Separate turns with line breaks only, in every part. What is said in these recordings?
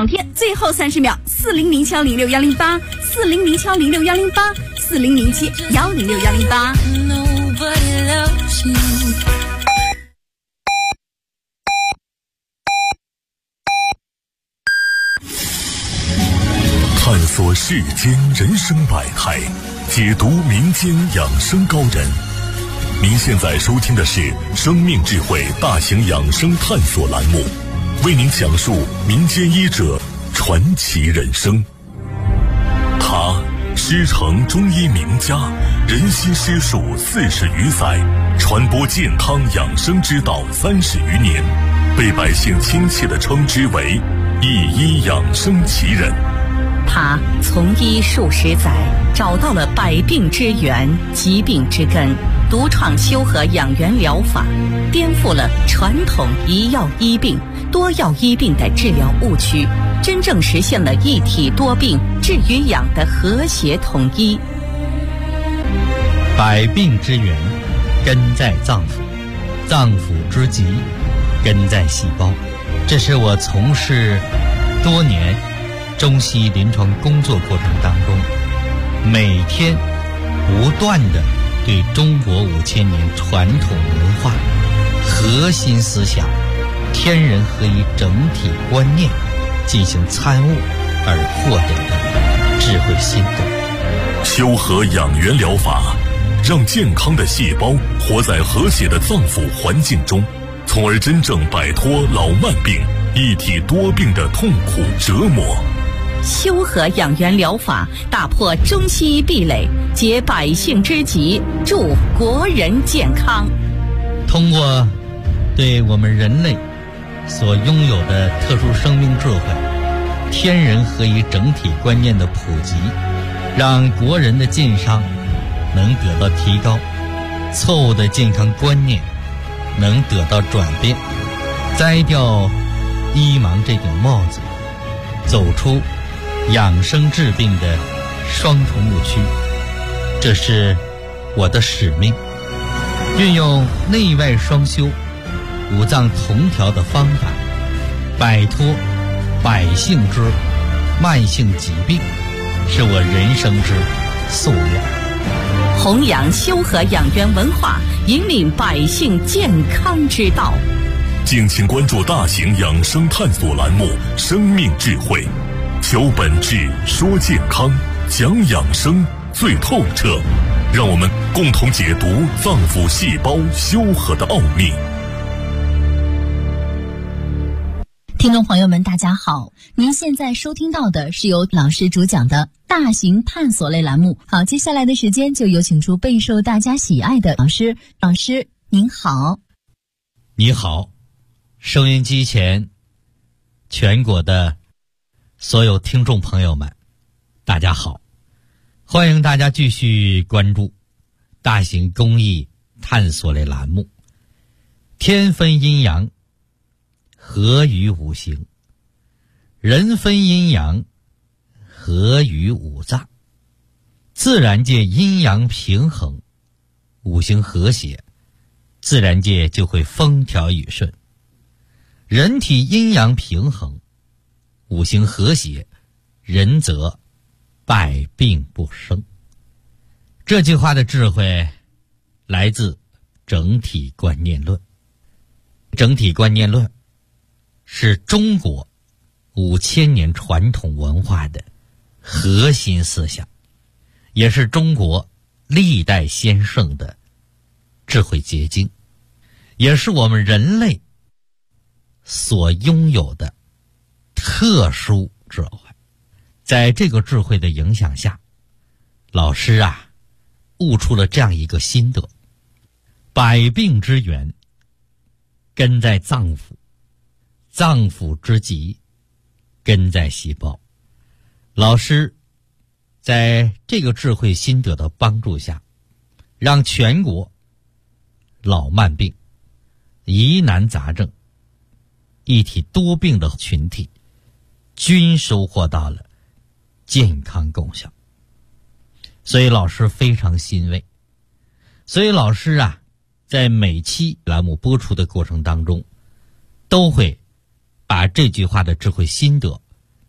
2天，最后30秒，400敲06108400敲06108400敲1061008。
探索世间人生百态，解读民间养生高人。您现在收听的是生命智慧大型养生探索栏目，为您讲述民间医者传奇人生。他师承中医名家，人心师术40余载，传播健康养生之道30余年，被百姓亲切地称之为一医养生奇人。
他从医数十载，找到了百病之源、疾病之根，独创修和养元疗法，颠覆了传统一药医病、多药医病的治疗误区，真正实现了一体多病治与养的和谐统一。
百病之源根在脏腑，脏腑之疾根在细胞。这是我从事多年中西医临床工作过程当中，每天不断地对中国5000年传统文化核心思想天人合一整体观念进行参悟而获得的智慧心得。
修和养元疗法让健康的细胞活在和谐的脏腑环境中，从而真正摆脱老慢病、一体多病的痛苦折磨。
修和养元疗法打破中西医壁垒，解百姓之急，助国人健康。
通过对我们人类所拥有的特殊生命智慧、天人合一整体观念的普及，让国人的健康能得到提高，错误的健康观念能得到转变，摘掉医盲这顶帽子，走出养生治病的双重误区。这是我的使命，运用内外双修、五脏同调的方法，摆脱百姓之慢性疾病，是我人生之夙愿。
弘扬修和养元文化，引领百姓健康之道。
敬请关注大型养生探索栏目《生命智慧》，求本质，说健康，讲养生最透彻，让我们共同解读脏腑细胞修和的奥秘。
听众朋友们大家好，您现在收听到的是由老师主讲的大型探索类栏目。好，接下来的时间就有请出备受大家喜爱的老师。老师您好。
你好，收音机前全国的所有听众朋友们大家好，欢迎大家继续关注大型公益探索类栏目，天分阴阳，合于五行，人分阴阳，合于五脏。自然界阴阳平衡，五行和谐，自然界就会风调雨顺。人体阴阳平衡，五行和谐，人则百病不生。这句话的智慧来自整体观念论。整体观念论是中国5000年传统文化的核心思想，也是中国历代先圣的智慧结晶，也是我们人类所拥有的特殊智慧。在这个智慧的影响下，老师悟出了这样一个心得：百病之源根在脏腑，脏腑之疾根在细胞。老师在这个智慧心得的帮助下，让全国老慢病、疑难杂症、一体多病的群体均收获到了健康功效。所以老师非常欣慰。所以老师在每期栏目播出的过程当中，都会把这句话的智慧心得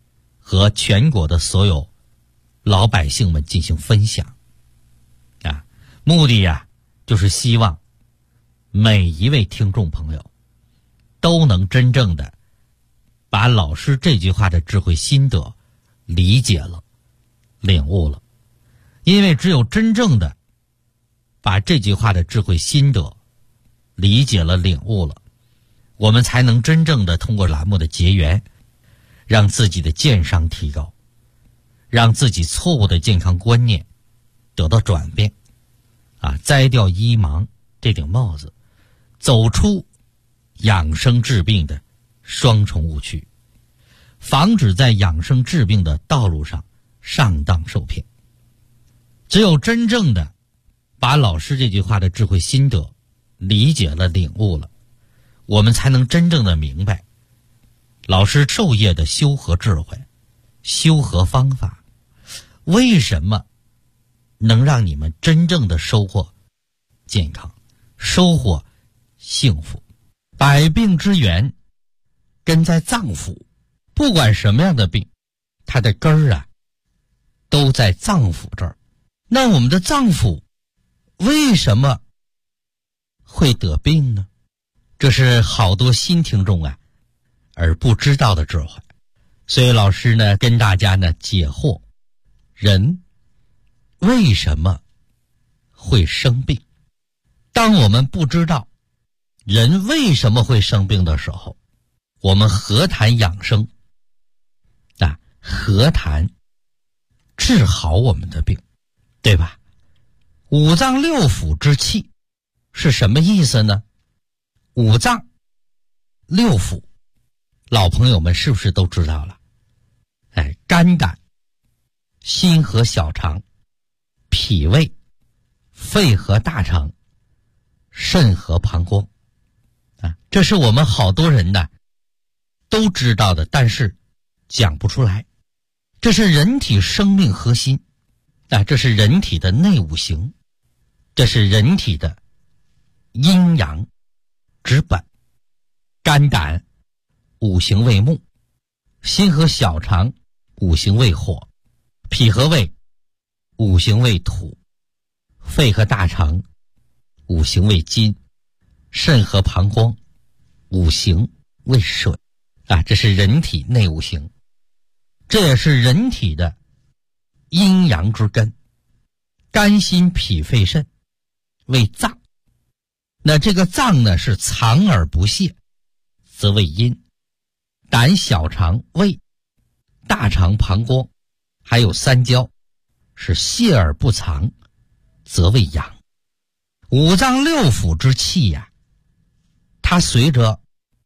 和全国的所有老百姓们进行分享啊，目的呀就是希望每一位听众朋友都能真正的把老师这句话的智慧心得理解了、领悟了。因为只有真正的把这句话的智慧心得理解了、领悟了，我们才能真正的通过栏目的结缘，让自己的健商提高，让自己错误的健康观念得到转变啊，摘掉医盲这顶帽子，走出养生治病的双重误区，防止在养生治病的道路上上当受骗。只有真正的把老师这句话的智慧心得理解了、领悟了，我们才能真正的明白老师授业的修和智慧、修和方法，为什么能让你们真正的收获健康、收获幸福。百病之源根在脏腑，不管什么样的病，它的根儿啊都在脏腑这儿。那我们的脏腑为什么会得病呢？这是好多新听众啊而不知道的智慧。所以老师呢跟大家呢解惑，人为什么会生病。当我们不知道人为什么会生病的时候，我们何谈养生啊？何谈治好我们的病，对吧？五脏六腑之气是什么意思呢？五脏六腑老朋友们是不是都知道了？肝胆、心和小肠、脾胃、肺和大肠、肾和膀胱啊，这是我们好多人呢都知道的，但是讲不出来。这是人体生命核心啊，这是人体的内五行，这是人体的阴阳之本。肝胆五行为木，心和小肠五行为火，脾和胃五行为土，肺和大肠五行为金，肾和膀胱五行为水啊，这是人体内五行，这也是人体的阴阳之根。肝心脾肺肾为脏，那这个脏呢是藏而不泄，则为阴。胆小肠胃大肠膀胱还有三焦是泄而不藏，则为阳。五脏六腑之气呀，它随着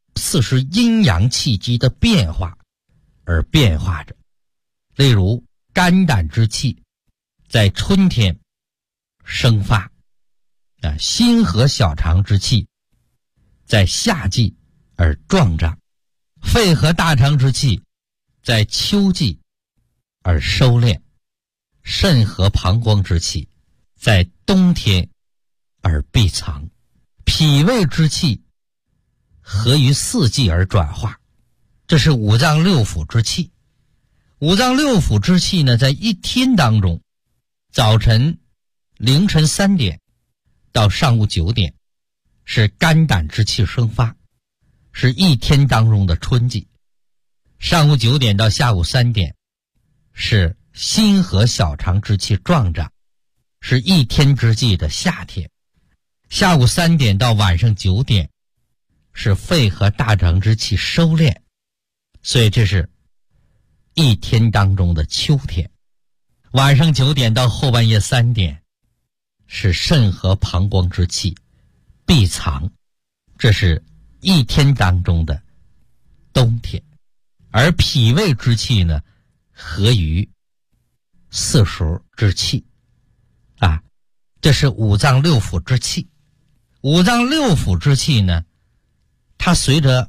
40阴阳气机的变化而变化着。例如肝胆之气在春天生发啊，心和小肠之气在夏季而壮长，肺和大肠之气在秋季而收敛，肾和膀胱之气在冬天而闭藏，脾胃之气合于4季而转化。这是五脏六腑之气。五脏六腑之气呢，在一天当中，早晨凌晨3点到上午9点是肝胆之气生发，是一天当中的春季。上午9点到下午3点是心和小肠之气壮长，是一天之计的夏天。下午3点到晚上9点是肺和大肠之气收敛，所以这是一天当中的秋天。晚上9点到后半夜3点是肾和膀胱之气闭藏，这是一天当中的冬天。而脾胃之气呢，合于4时之气啊，这是五脏六腑之气。五脏六腑之气呢，它随着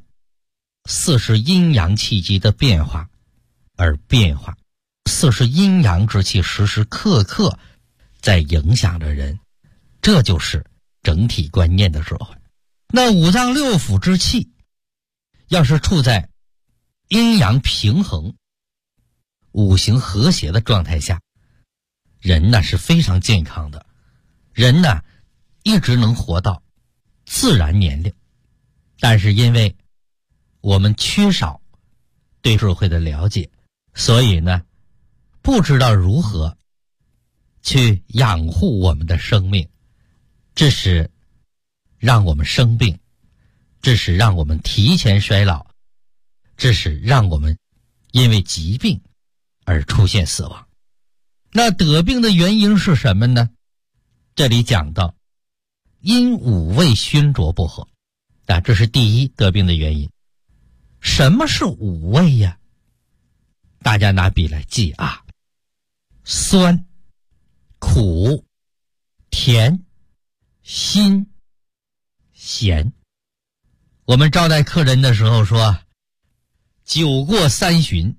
40阴阳气机的变化而变化，40阴阳之气时时刻刻在影响着人，这就是整体观念的智慧。那五脏六腑之气要是处在阴阳平衡五行和谐的状态下，人呢是非常健康的，人呢一直能活到自然年龄。但是因为我们缺少对社会的了解，所以呢不知道如何去养护我们的生命，致使让我们生病，致使让我们提前衰老，致使让我们因为疾病而出现死亡。那得病的原因是什么呢？这里讲到因五味熏浊不和，这是第一得病的原因。什么是五味呀？大家拿笔来记啊：酸、苦、甜、辛、咸。我们招待客人的时候说，酒过三巡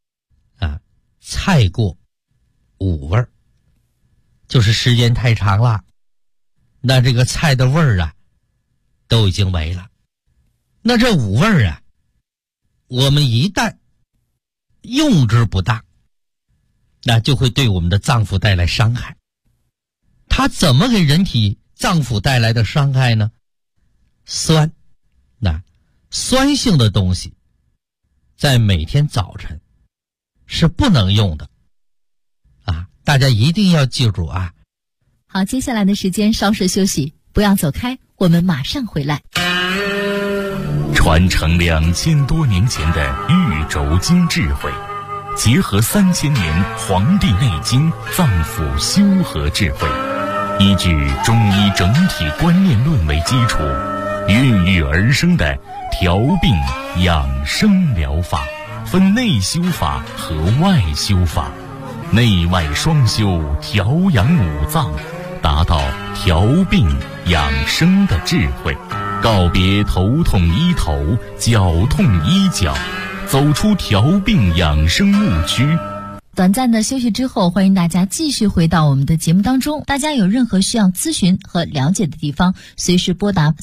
菜过五味儿，就是时间太长了，那这个菜的味儿都已经没了。那这五味儿我们一旦用之不当，那就会对我们的脏腑带来伤害。它怎么给人体脏腑带来的伤害呢？酸，酸性的东西在每天早晨是不能用的大家一定要记住啊。
好，接下来的时间稍事休息，不要走开，我们马上回来。
传承2000多年前的玉轴经智慧，结合3000年《黄帝内经》脏腑修和智慧，依据中医整体观念论为基础，孕育而生的调病养生疗法，分内修法和外修法，内外双修，调养五脏，达到调病养生的智慧，告别头痛医头，脚痛医脚，走出调病养生误区。
短暂的休息之后，欢迎大家继续回到我们的节目当中。大家有任何需要咨询和了解的地方，随时拨打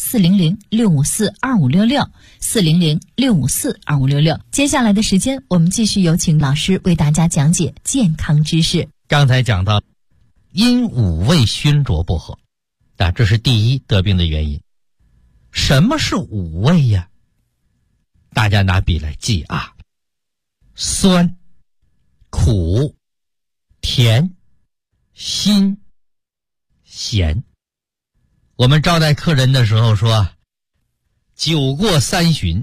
400-654-2566，400-654-2566。接下来的时间，我们继续有请老师为大家讲解健康知识。
刚才讲到因五味熏浊不和，这是第一得病的原因。什么是五味呀？大家拿笔来记啊：酸、苦、甜、辛、咸。我们招待客人的时候说，酒过三巡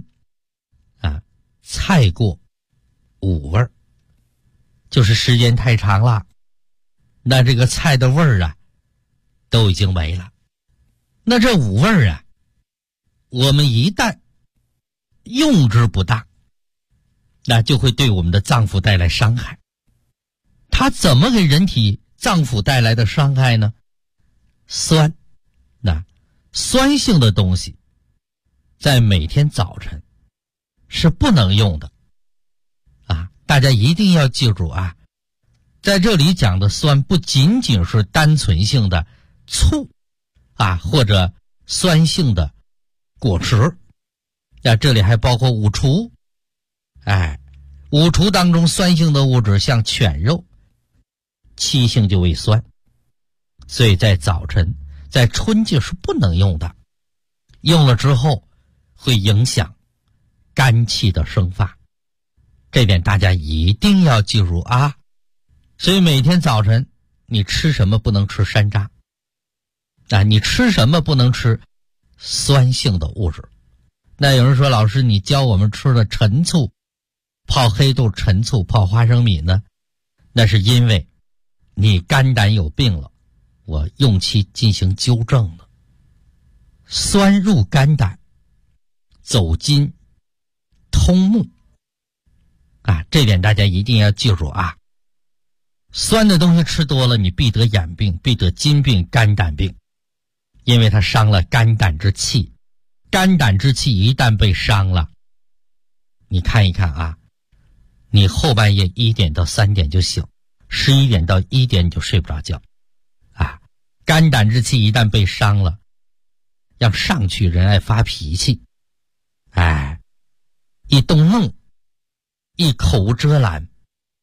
菜过五味儿，就是时间太长了，那这个菜的味儿都已经没了。那这五味儿我们一旦用之不当，那就会对我们的脏腑带来伤害。它怎么给人体脏腑带来的伤害呢？酸，酸性的东西在每天早晨是不能用的大家一定要记住啊。在这里讲的酸不仅仅是单纯性的醋或者酸性的果汁，这里还包括五畜。五畜当中酸性的物质像犬肉，七性就为酸，所以在早晨在春季是不能用的，用了之后会影响肝气的生发，这点大家一定要记住啊。所以每天早晨你吃什么不能吃山楂你吃什么不能吃酸性的物质。那有人说，老师你教我们吃的陈醋，泡黑豆、陈醋、泡花生米呢？那是因为你肝胆有病了，我用其进行纠正了。酸入肝胆，走筋通目这点大家一定要记住啊。酸的东西吃多了，你必得眼病，必得筋病、肝胆病，因为它伤了肝胆之气。肝胆之气一旦被伤了，你看一看你后半夜1点到3点就醒，11点到1点你就睡不着觉肝胆之气一旦被伤了，要上去人爱发脾气一动怒，一口无遮拦，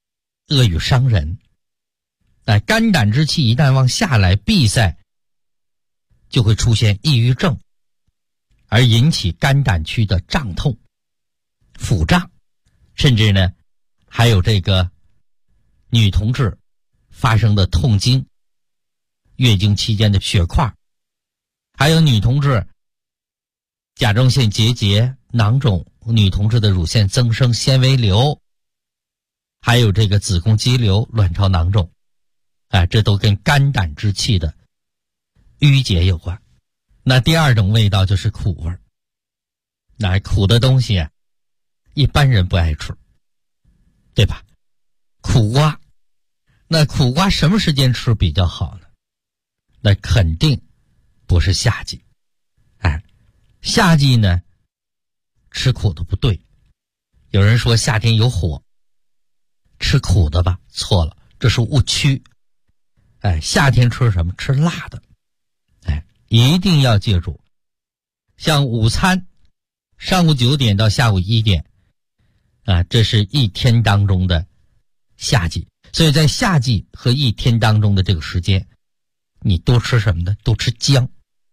恶语伤人。肝胆之气一旦往下来闭塞，就会出现抑郁症，而引起肝胆区的胀痛、腹胀，甚至呢还有这个女同志发生的痛经、月经期间的血块，还有女同志甲状腺结节、囊肿，女同志的乳腺增生、纤维瘤，还有这个子宫肌瘤、卵巢囊肿，这都跟肝胆之气的淤结有关。那第二种味道就是苦味儿。那苦的东西一般人不爱吃，对吧？苦瓜，那苦瓜什么时间吃比较好呢？那肯定不是夏季。夏季呢吃苦的不对。有人说夏天有火，吃苦的吧，错了，这是误区。夏天吃什么？吃辣的。一定要记住，像午餐上午9点到下午1点这是一天当中的夏季，所以在夏季和一天当中的这个时间，你多吃什么呢？多吃姜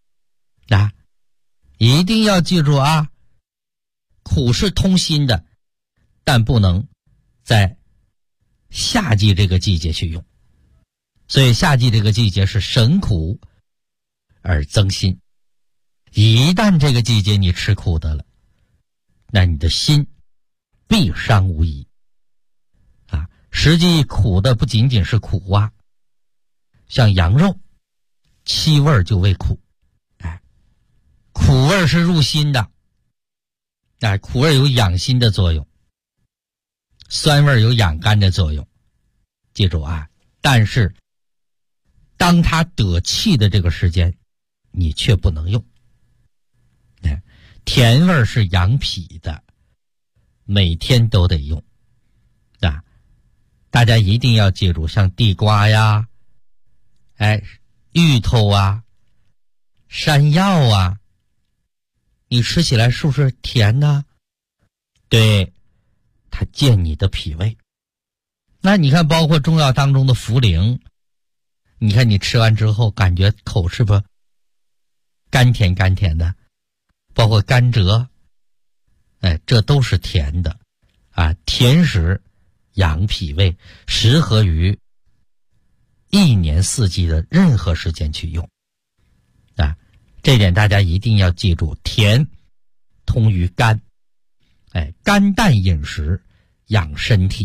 一定要记住苦是通心的，但不能在夏季这个季节去用。所以夏季这个季节是省苦而增心。一旦这个季节你吃苦的了，那你的心必伤无疑实际苦的不仅仅是苦瓜，像羊肉七味就为苦。苦味是入心的，苦味有养心的作用，酸味有养肝的作用。记住但是当它得气的这个时间，你却不能用。甜味是养脾的，每天都得用大家一定要记住，像地瓜呀芋头山药你吃起来是不是甜呢？对，它健你的脾胃。那你看包括中药当中的茯苓，你看你吃完之后感觉口是不是甘甜甘甜的，包括甘蔗这都是甜的甜食养脾胃，适合于一年四季的任何时间去用这点大家一定要记住，甜通于肝肝淡饮食养身体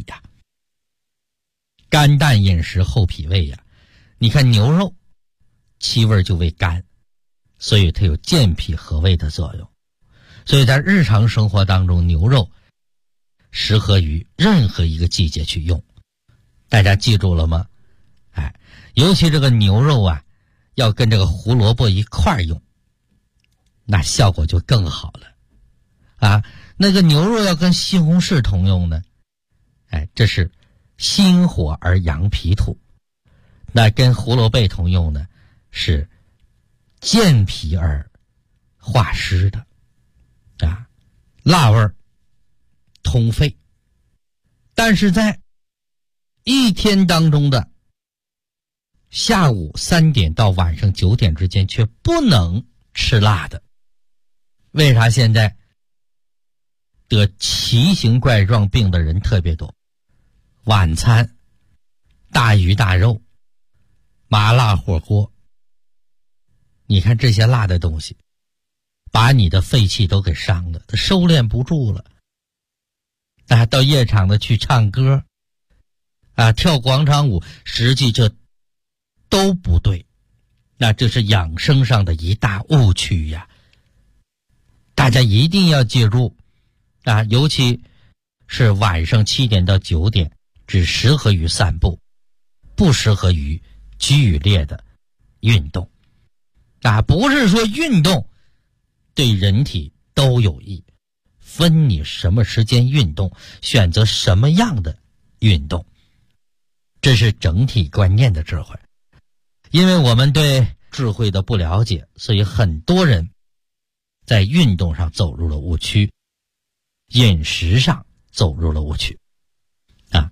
肝淡饮食厚脾胃你看牛肉七味就为肝，所以它有健脾和胃的作用。所以在日常生活当中，牛肉适合于任何一个季节去用。大家记住了吗？尤其这个牛肉要跟这个胡萝卜一块用，那效果就更好了那个牛肉要跟西红柿同用呢这是心火而养脾土。那跟胡萝卜同用呢，是健脾而化湿的辣味通肺。但是在一天当中的下午3点到晚上9点之间却不能吃辣的。为啥现在得奇形怪状病的人特别多？晚餐大鱼大肉、麻辣火锅，你看这些辣的东西把你的肺气都给伤了，它收敛不住了到夜场的去唱歌跳广场舞，实际这都不对。那这是养生上的一大误区大家一定要记住尤其是晚上7点到9点只适合于散步，不适合于剧烈的运动不是说运动对人体都有益，分你什么时间运动，选择什么样的运动，这是整体观念的智慧。因为我们对智慧的不了解，所以很多人在运动上走入了误区，饮食上走入了误区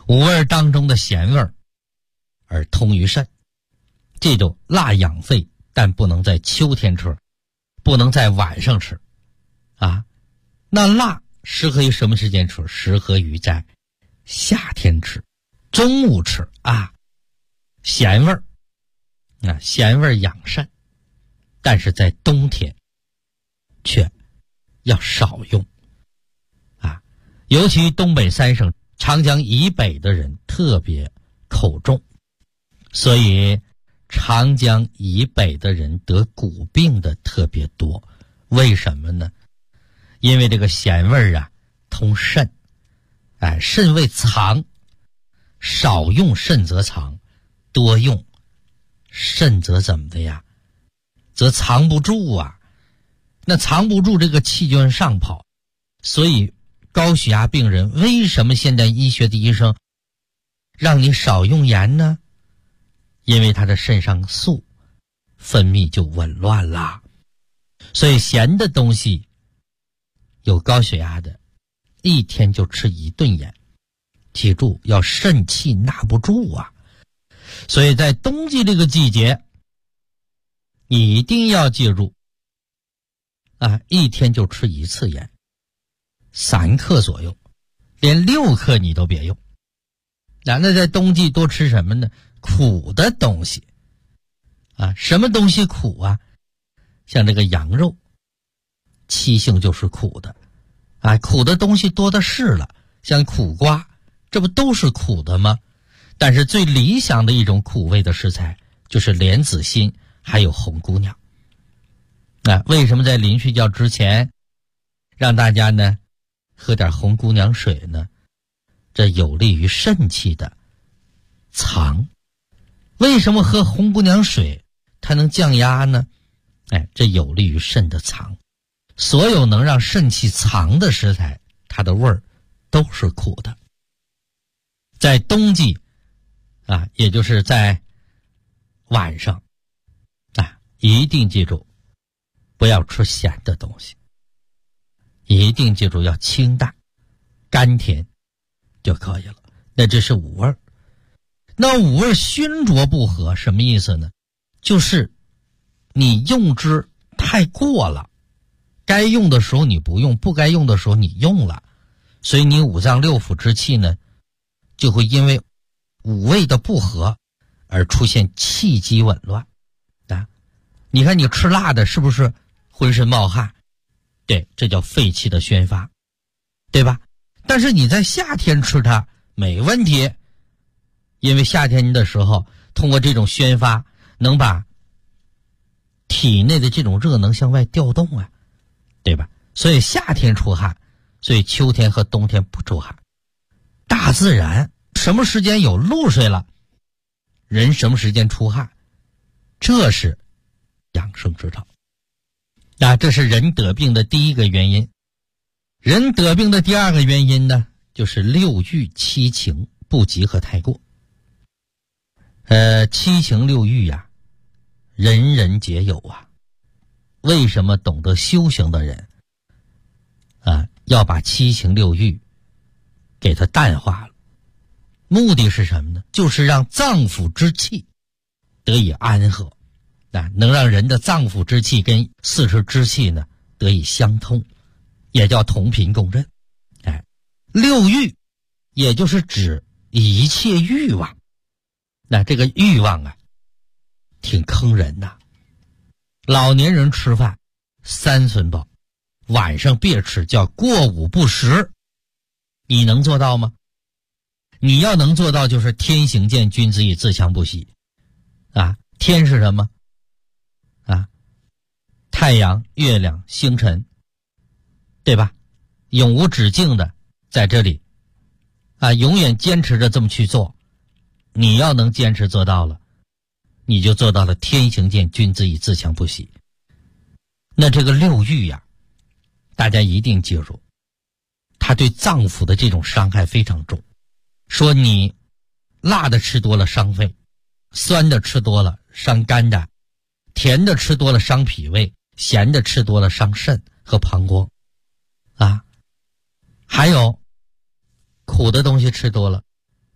五味当中的咸味而通于肾。记住，辣养肺，但不能在秋天吃，不能在晚上吃啊。那辣适合于什么时间吃？适合于在夏天吃，中午吃啊。咸味咸味养肾，但是在冬天却要少用啊。尤其东北三省长江以北的人特别口重，所以长江以北的人得骨病的特别多。为什么呢？因为这个咸味通肾，肾为藏，少用肾则藏，多用肾则怎么的呀？则藏不住啊。那藏不住，这个气就往上跑。所以高血压病人为什么现代医学的医生让你少用盐呢？因为他的肾上素分泌就紊乱啦。所以咸的东西，有高血压的一天就吃1顿盐，记住要肾气纳不住啊。所以在冬季这个季节，你一定要记住一天就吃1次盐，3克左右，连6克你都别用。那在冬季多吃什么呢？苦的东西什么东西苦啊？像这个羊肉，气性就是苦的苦的东西多的是了，像苦瓜，这不都是苦的吗？但是最理想的一种苦味的食材就是莲子心还有红姑娘。为什么在临睡觉之前让大家呢喝点红姑娘水呢？这有利于肾气的藏。为什么喝红姑娘水它能降压呢？这有利于肾的藏。所有能让肾气藏的食材，它的味儿都是苦的。在冬季也就是在晚上一定记住不要吃咸的东西，一定记住要清淡甘甜就可以了。那这是五味。那五味熏浊不和什么意思呢？就是你用之太过了，该用的时候你不用，不该用的时候你用了，所以你五脏六腑之气呢就会因为五味的不和而出现气机紊乱你看你吃辣的是不是浑身冒汗？对，这叫肺气的宣发，对吧？但是你在夏天吃它没问题，因为夏天的时候通过这种宣发能把体内的这种热能向外调动对吧？所以夏天出汗，所以秋天和冬天不出汗。大自然什么时间有露水了，人什么时间出汗，这是养生之道这是人得病的第一个原因。人得病的第二个原因呢，就是六欲七情不及和太过。七情六欲人人皆有为什么懂得修行的人要把七情六欲给它淡化了？目的是什么呢？就是让脏腑之气得以安和能让人的脏腑之气跟四肢之气呢得以相通，也叫同频共振。六欲也就是指一切欲望。这个欲望挺坑人的。老年人吃饭3寸饱，晚上别吃，叫过午不食。你能做到吗？你要能做到，就是天行健，君子以自强不息天是什么太阳、月亮、星辰，对吧？永无止境的在这里永远坚持着这么去做。你要能坚持做到了，你就做到了天行健，君子以自强不息。那这个六欲大家一定记住，它对脏腑的这种伤害非常重。说你辣的吃多了伤肺，酸的吃多了伤肝胆，甜的吃多了伤脾胃，咸的吃多了伤肾和膀胱还有苦的东西吃多了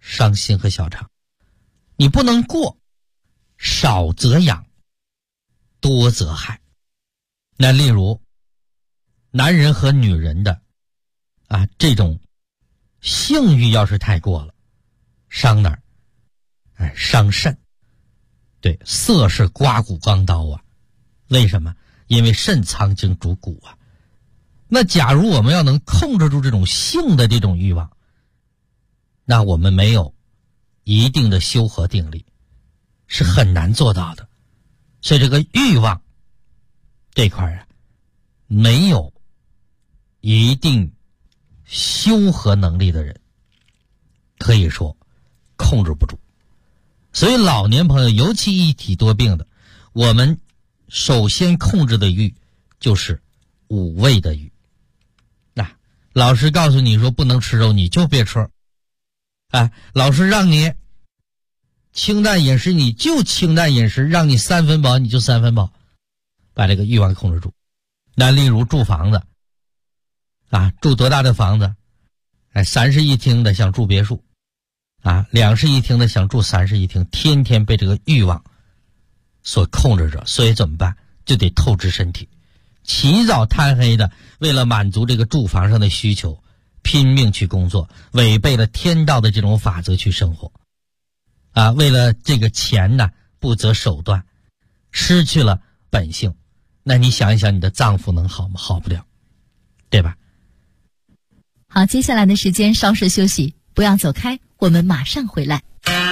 伤心和小肠。你不能过，少则养，多则害。那例如男人和女人的这种性欲要是太过了，伤哪儿？伤肾。对，色是刮骨钢刀啊。为什么？因为肾藏精主骨啊。那假如我们要能控制住这种性的这种欲望，那我们没有一定的修和定力是很难做到的。所以这个欲望这块没有一定修和能力的人，可以说控制不住。所以老年朋友，尤其一体多病的，我们首先控制的欲就是五味的欲。老师告诉你说不能吃肉，你就别吃。老师让你清淡饮食，你就清淡饮食，让你3分饱你就3分饱，把这个欲望控制住。那例如住房子住多大的房子？3室1厅的想住别墅，2室1厅的想住3室1厅，天天被这个欲望所控制着。所以怎么办？就得透支身体，起早贪黑的，为了满足这个住房上的需求，拼命去工作，违背了天道的这种法则去生活为了这个钱不择手段，失去了本性。那你想一想，你的脏腑能好吗？好不了，对吧？
好，接下来的时间稍事休息，不要走开，我们马上回来。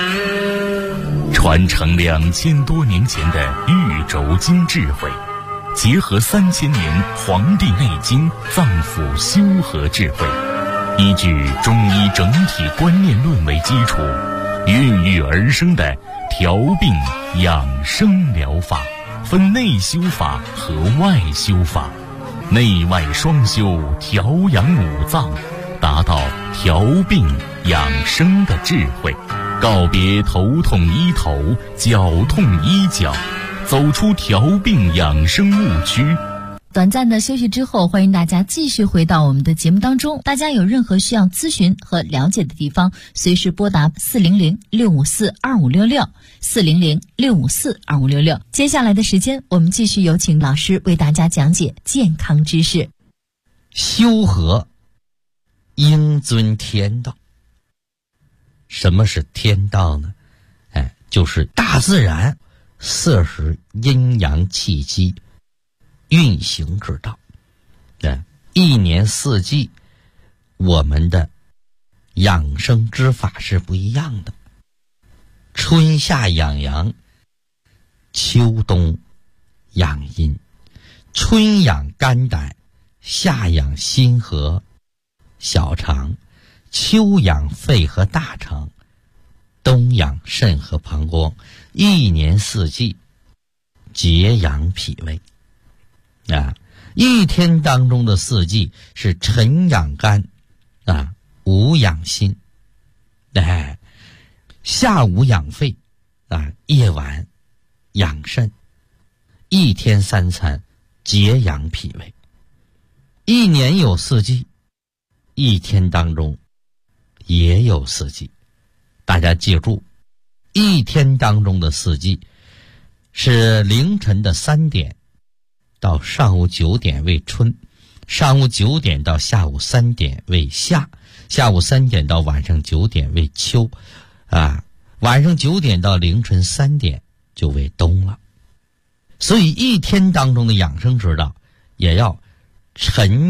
传承2000多年前的玉轴经智慧，结合3000年《黄帝内经》脏腑修和智慧，依据中医整体观念论为基础，孕育而生的调病养生疗法，分内修法和外修法，内外双修，调养五脏，达到调病养生的智慧，告别头痛医头，脚痛医脚，走出调病养生误区。
短暂的休息之后，欢迎大家继续回到我们的节目当中。大家有任何需要咨询和了解的地方，随时拨打400-654-2566 400-654-2566。接下来的时间，我们继续有请老师为大家讲解健康知识。
修和应遵天道。什么是天道呢？就是大自然摄食阴阳气机运行之道。一年四季我们的养生之法是不一样的。春夏养阳，秋冬养阴。春养肝胆，夏养心和小肠，秋养肺和大肠，冬养肾和膀胱。一年四季节养脾胃。一天当中的四季是晨养肝午养心，下午养肺夜晚养肾。一天3餐节养脾胃。一年有四季，一天当中也有四季。大家记住，一天当中的四季是凌晨的3点到上午9点为春，上午9点到下午3点为夏，下午3点到晚上9点为秋，晚上9点到凌晨3点就为冬了。所以一天当中的养生之道也要晨